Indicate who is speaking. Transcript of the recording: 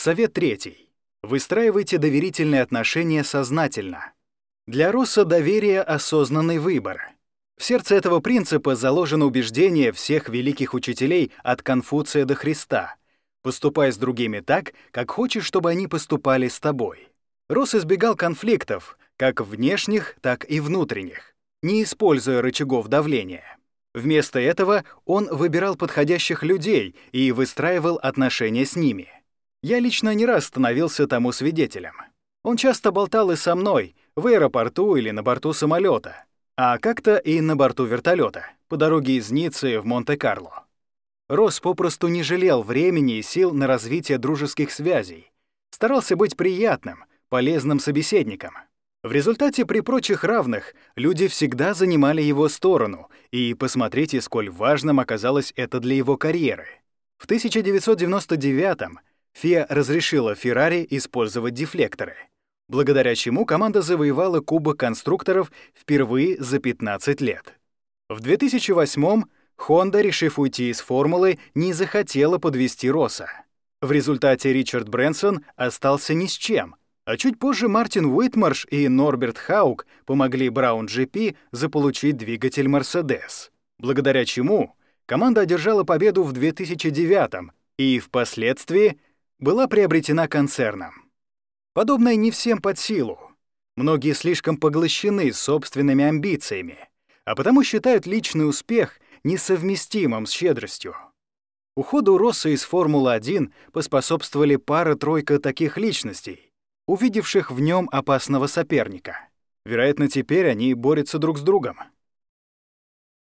Speaker 1: Совет третий. Выстраивайте доверительные отношения сознательно. Для Росса доверие — осознанный выбор. В сердце этого принципа заложено убеждение всех великих учителей от Конфуция до Христа. Поступай с другими так, как хочешь, чтобы они поступали с тобой. Росс избегал конфликтов, как внешних, так и внутренних, не используя рычагов давления. Вместо этого он выбирал подходящих людей и выстраивал отношения с ними. Я лично не раз становился тому свидетелем. Он часто болтал и со мной, в аэропорту или на борту самолета, а как-то и на борту вертолета, по дороге из Ниццы в Монте-Карло. Росс попросту не жалел времени и сил на развитие дружеских связей, старался быть приятным, полезным собеседником. В результате при прочих равных люди всегда занимали его сторону, и посмотрите, сколь важным оказалось это для его карьеры. В 1999-м ФИА разрешила Феррари использовать дефлекторы, благодаря чему команда завоевала Кубок конструкторов впервые за 15 лет. В 2008-м Honda, решив уйти из формулы, не захотела подвести Росса. В результате Ричард Брэнсон остался ни с чем, а чуть позже Мартин Уитмарш и Норберт Хаук помогли Браун GP заполучить двигатель Mercedes, благодаря чему команда одержала победу в 2009-м и впоследствии была приобретена концерном. Подобное не всем под силу. Многие слишком поглощены собственными амбициями, а потому считают личный успех несовместимым с щедростью. Уходу Росса из Формулы-1 поспособствовали пара-тройка таких личностей, увидевших в нем опасного соперника. Вероятно, теперь они борются друг с другом.